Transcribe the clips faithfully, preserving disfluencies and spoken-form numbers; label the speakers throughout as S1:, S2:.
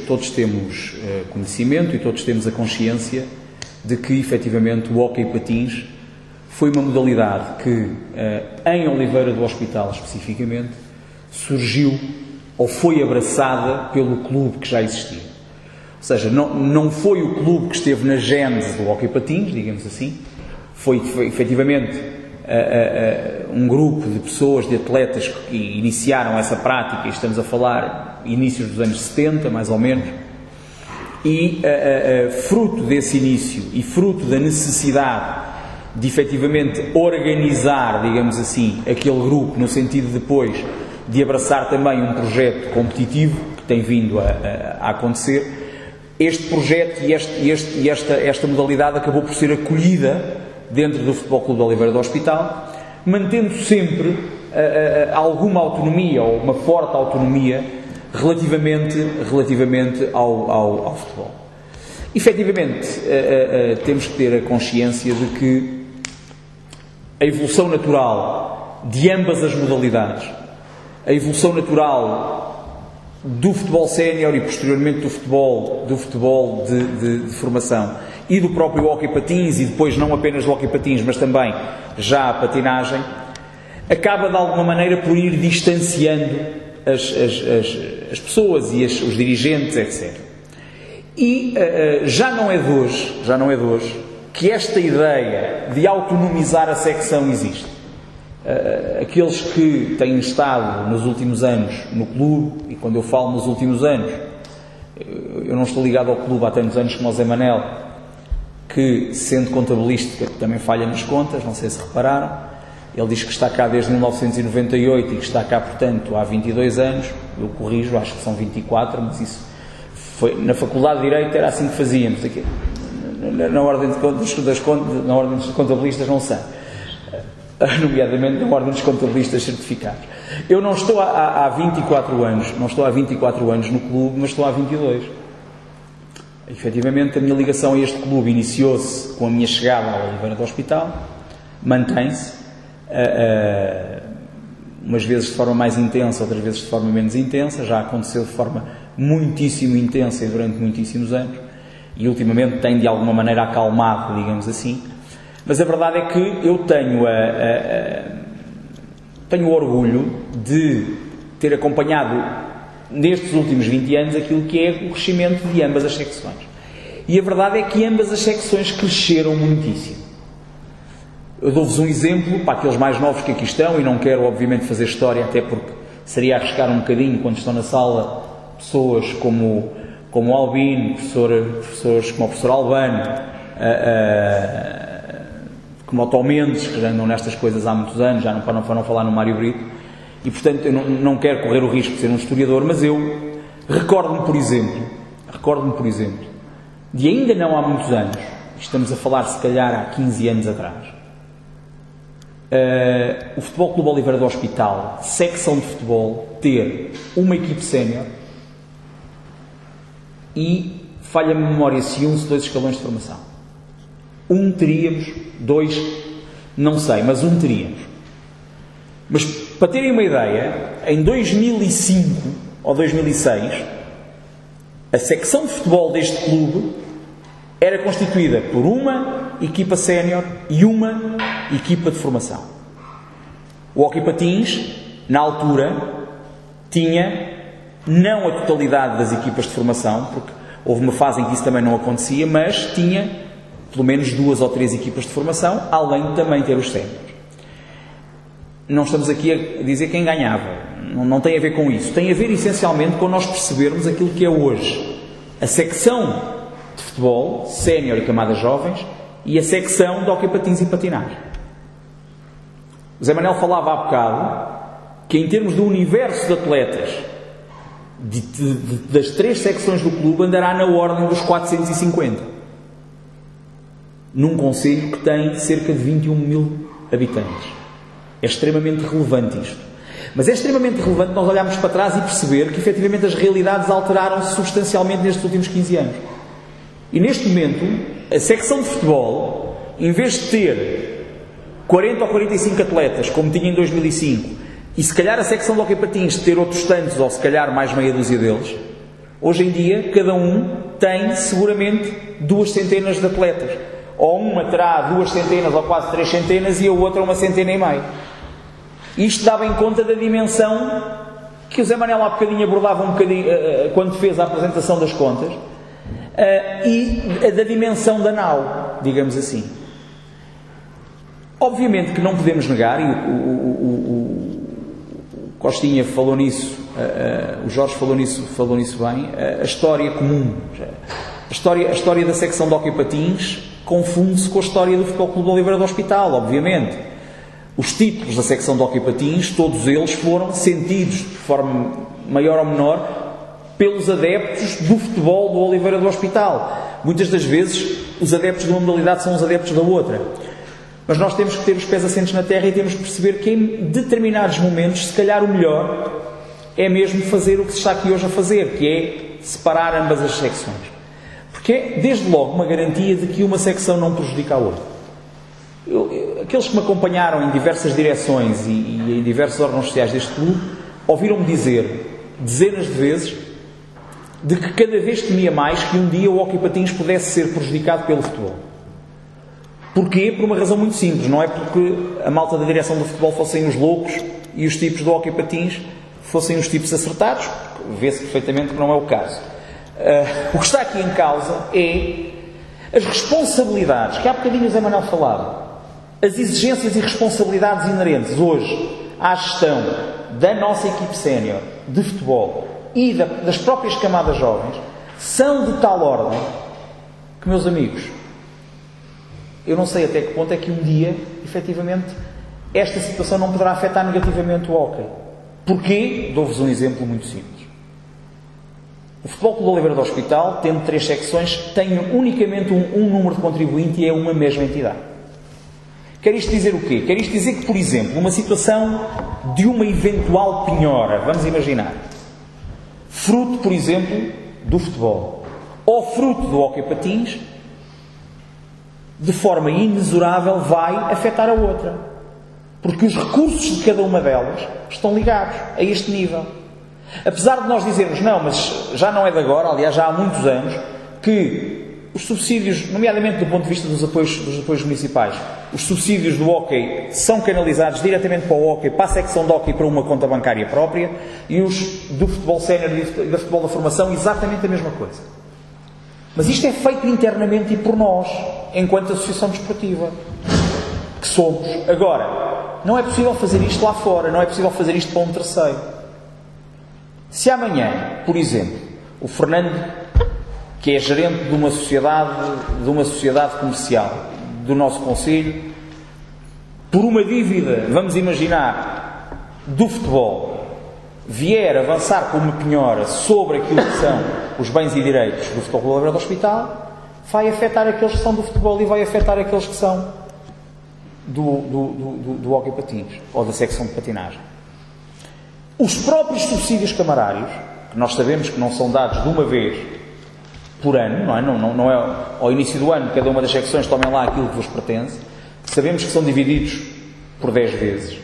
S1: todos temos uh, conhecimento e todos temos a consciência de que, efetivamente, o hóquei patins foi uma modalidade que, uh, em Oliveira do Hospital especificamente, surgiu ou foi abraçada pelo clube que já existia. Ou seja, não, não foi o clube que esteve na gênese do hóquei patins, digamos assim, foi, foi efetivamente uh, uh, uh, um grupo de pessoas, de atletas que iniciaram essa prática, e estamos a falar inícios dos anos setenta, mais ou menos, e uh, uh, uh, fruto desse início e fruto da necessidade de efetivamente organizar, digamos assim, aquele grupo, no sentido depois de abraçar também um projeto competitivo que tem vindo a, a, a acontecer, este projeto e, este, este, e esta, esta modalidade acabou por ser acolhida dentro do Futebol Clube de Oliveira do Hospital, mantendo sempre uh, uh, alguma autonomia ou uma forte autonomia relativamente, relativamente ao, ao, ao futebol. Efetivamente, uh, uh, temos que ter a consciência de que a evolução natural de ambas as modalidades, a evolução natural do futebol sénior e posteriormente do futebol, do futebol de, de, de formação e do próprio hóquei patins, e depois não apenas do hóquei patins, mas também já a patinagem, acaba de alguma maneira por ir distanciando as, as, as, as pessoas e as, os dirigentes, etcétera. E uh, uh, já não é de hoje, já não é de hoje, que esta ideia de autonomizar a secção existe. Uh, aqueles que têm estado nos últimos anos no clube, e quando eu falo nos últimos anos, eu não estou ligado ao clube há tantos anos como o Zé Manel, que, sendo contabilista, também falha nas contas, não sei se repararam. Ele diz que está cá desde mil novecentos e noventa e oito e que está cá, portanto, há vinte e dois anos. Eu corrijo, acho que são vinte e quatro, mas isso foi na Faculdade de Direito, era assim que fazíamos. Aqui, na, na, ordem de, das, das, na ordem dos contabilistas não sei, nomeadamente na ordem dos contabilistas certificados. Eu não estou há, há vinte e quatro anos, não estou há vinte e quatro anos no clube, mas estou há vinte e dois. Efetivamente, a minha ligação a este clube iniciou-se com a minha chegada à Oliveira do Hospital, mantém-se, uh, uh, umas vezes de forma mais intensa, outras vezes de forma menos intensa, já aconteceu de forma muitíssimo intensa e durante muitíssimos anos, e ultimamente tem de alguma maneira acalmado, digamos assim, mas a verdade é que eu tenho, a, a, a, tenho o orgulho de ter acompanhado nestes últimos vinte anos aquilo que é o crescimento de ambas as secções. E a verdade é que ambas as secções cresceram muitíssimo. Eu dou-vos um exemplo para aqueles mais novos que aqui estão, e não quero obviamente fazer história, até porque seria arriscar um bocadinho quando estão na sala pessoas como, como o Albino, professor, professores como o professor Albano, a, a, como o Tó Mendes, que já andam nestas coisas há muitos anos, já não para não, para não falar no Mário Brito. E, portanto, eu não, não quero correr o risco de ser um historiador, mas eu recordo-me, por exemplo, recordo-me, por exemplo, de ainda não há muitos anos, estamos a falar se calhar há quinze anos atrás, uh, o Futebol Clube Oliveira do Hospital, secção de futebol, ter uma equipe sénior e, falha-me a memória, se um, se dois escalões de formação. Um teríamos, dois, não sei, mas um teríamos. Mas, para terem uma ideia, em dois mil e cinco ou dois mil e seis, a secção de futebol deste clube era constituída por uma equipa sénior e uma equipa de formação. O hóquei patins, na altura, tinha não a totalidade das equipas de formação, porque houve uma fase em que isso também não acontecia, mas tinha pelo menos duas ou três equipas de formação, além de também ter os séniores. Não estamos aqui a dizer quem ganhava, não, não tem a ver com isso, tem a ver essencialmente com nós percebermos aquilo que é hoje a secção de futebol, sénior e camadas jovens, e a secção de hóquei patins e patinagem. O Zé Manel falava há bocado que, em termos do universo de atletas de, de, de, das três secções do clube, andará na ordem dos quatrocentos e cinquenta, num concelho que tem cerca de vinte e um mil habitantes. É extremamente relevante isto. Mas é extremamente relevante nós olharmos para trás e perceber que, efetivamente, as realidades alteraram-se substancialmente nestes últimos quinze anos. E, neste momento, a secção de futebol, em vez de ter quarenta ou quarenta e cinco atletas, como tinha em dois mil e cinco, e se calhar a secção de hóquei patins ter outros tantos, ou se calhar mais meia dúzia deles, Hoje em dia, cada um tem seguramente duas centenas de atletas. Ou uma terá duas centenas ou quase três centenas e a outra uma centena e meia. Isto dá bem conta da dimensão que o Zé Manel há bocadinho abordava um bocadinho uh, quando fez a apresentação das contas uh, e da dimensão da nau, digamos assim. Obviamente que não podemos negar, e o, o, o, o, o Costinha falou nisso, uh, uh, o Jorge falou nisso, falou nisso bem, uh, a história comum. A história, a história da secção de hóquei patins confunde-se com a história do Futebol Clube de Oliveira do Hospital, obviamente. Os títulos da secção de hóquei patins, todos eles foram sentidos de forma maior ou menor pelos adeptos do futebol do Oliveira do Hospital. Muitas das vezes os adeptos de uma modalidade são os adeptos da outra. Mas nós temos que ter os pés assentes na terra e temos que perceber que em determinados momentos, se calhar o melhor é mesmo fazer o que se está aqui hoje a fazer, que é separar ambas as secções. Porque é, desde logo, uma garantia de que uma secção não prejudica a outra. Eu, eu, aqueles que me acompanharam em diversas direções e, e em diversos órgãos sociais deste clube, ouviram-me dizer, dezenas de vezes, de que cada vez temia mais que um dia o hóquei patins pudesse ser prejudicado pelo futebol. Porquê? Por uma razão muito simples. Não é porque a malta da direção do futebol fossem os loucos e os tipos do hóquei patins fossem os tipos acertados, vê-se perfeitamente que não é o caso. Uh, o que está aqui em causa é as responsabilidades, que há bocadinho o Zé Manuel falava, as exigências e responsabilidades inerentes hoje à gestão da nossa equipe sénior de futebol e da, das próprias camadas jovens são de tal ordem que, meus amigos, eu não sei até que ponto é que um dia, efetivamente, esta situação não poderá afetar negativamente o hóquei. Porquê? Dou-vos um exemplo muito simples. O Futebol Clube de Oliveira do Hospital, tendo três secções, tem unicamente um, um número de contribuinte e é uma mesma entidade. Quer isto dizer o quê? Quer isto dizer que, por exemplo, uma situação de uma eventual penhora, vamos imaginar, fruto, por exemplo, do futebol, ou fruto do hóquei patins, de forma imensurável vai afetar a outra. Porque os recursos de cada uma delas estão ligados a este nível. Apesar de nós dizermos, não, mas já não é de agora, aliás, já há muitos anos, que os subsídios, nomeadamente do ponto de vista dos apoios, dos apoios municipais, os subsídios do hóquei são canalizados diretamente para o hóquei, para a secção de hóquei, para uma conta bancária própria, e os do futebol sénior e do futebol da formação, exatamente a mesma coisa. Mas isto é feito internamente e por nós, enquanto associação desportiva, que somos. Agora, não é possível fazer isto lá fora, não é possível fazer isto para um terceiro. Se amanhã, por exemplo, o Fernando, que é gerente de uma sociedade, de uma sociedade comercial do nosso concelho, por uma dívida, vamos imaginar, do futebol, vier avançar com uma penhora sobre aquilo que são os bens e direitos do Futebol Clube de Oliveira do Hospital, vai afetar aqueles que são do futebol e vai afetar aqueles que são do, do, do, do, do hóquei patins, ou da secção de patinagem. Os próprios subsídios camarários, que nós sabemos que não são dados de uma vez por ano, não é? Não, não, não é ao início do ano, cada uma das secções tomem lá aquilo que vos pertence, sabemos que são divididos por dez vezes.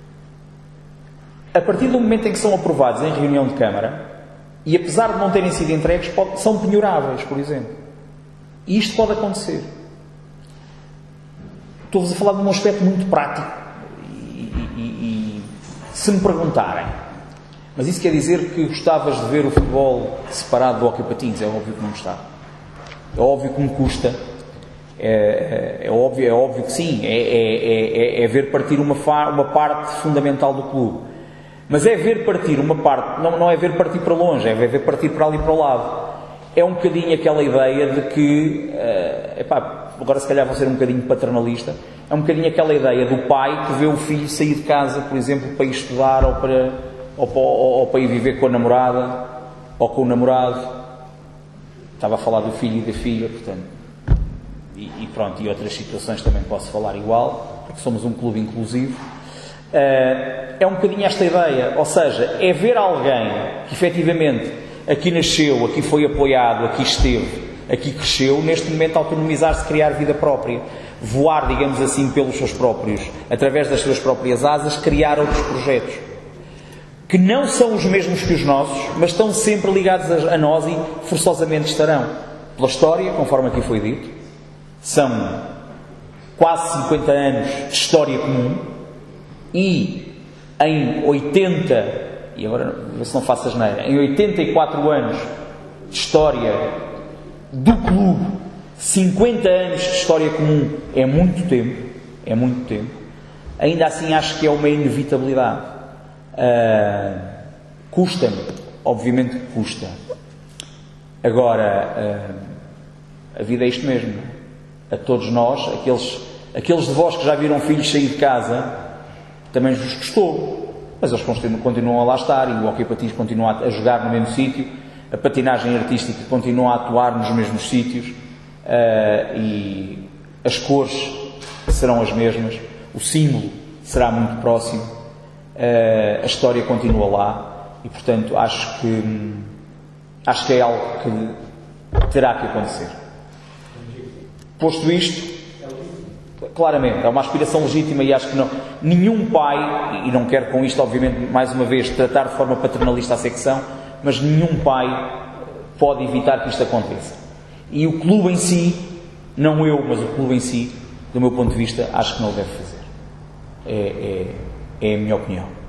S1: A partir do momento em que são aprovados em reunião de Câmara, e apesar de não terem sido entregues, pode, são penhoráveis, por exemplo. E isto pode acontecer. Estou-vos a falar de um aspecto muito prático. E, e, e se me perguntarem, mas isso quer dizer que gostavas de ver o futebol separado do hóquei patins? É óbvio que não gostava. É óbvio que me custa. É, é, é, óbvio, é óbvio que sim. É, é, é, é ver partir uma, fa, uma parte fundamental do clube. Mas é ver partir uma parte, não, não é ver partir para longe, é ver partir para ali para o lado. É um bocadinho aquela ideia de que, uh, epá, agora se calhar vou ser um bocadinho paternalista, é um bocadinho aquela ideia do pai que vê o filho sair de casa, por exemplo, para ir estudar ou para, ou para, ou, ou para ir viver com a namorada ou com o namorado. Estava a falar do filho e da filha, portanto, e, e pronto, e outras situações também posso falar igual, porque somos um clube inclusivo. Uh, é um bocadinho esta ideia, ou seja, é ver alguém que efetivamente aqui nasceu, aqui foi apoiado, aqui esteve, aqui cresceu, neste momento autonomizar-se, criar vida própria, voar, digamos assim, pelos seus próprios, através das suas próprias asas, criar outros projetos. que não são os mesmos que os nossos, mas estão sempre ligados a, a nós e forçosamente estarão. Pela história, conforme aqui foi dito, são quase cinquenta anos de história comum e em oitenta, e agora vê se não faço asneira, em oitenta e quatro anos de história do clube, cinquenta anos de história comum é muito tempo, é muito tempo. Ainda assim acho que é uma inevitabilidade. Uh, custa-me, obviamente que custa. Agora, uh, a vida é isto mesmo. A todos nós, aqueles, aqueles de vós que já viram filhos sair de casa, também vos custou. Mas eles continuam a lá estar e o hóquei patins continua a jogar no mesmo sítio, a patinagem artística continua a atuar nos mesmos sítios uh, e as cores serão as mesmas, o símbolo será muito próximo, uh, a história continua lá e, portanto, acho que, acho que é algo que terá que acontecer. Posto isto, claramente, é uma aspiração legítima e acho que não, nenhum pai, e não quero com isto, obviamente, mais uma vez, tratar de forma paternalista a secção, mas nenhum pai pode evitar que isto aconteça. E o clube em si, não eu, mas o clube em si, do meu ponto de vista, acho que não o deve fazer. É, é, é a minha opinião.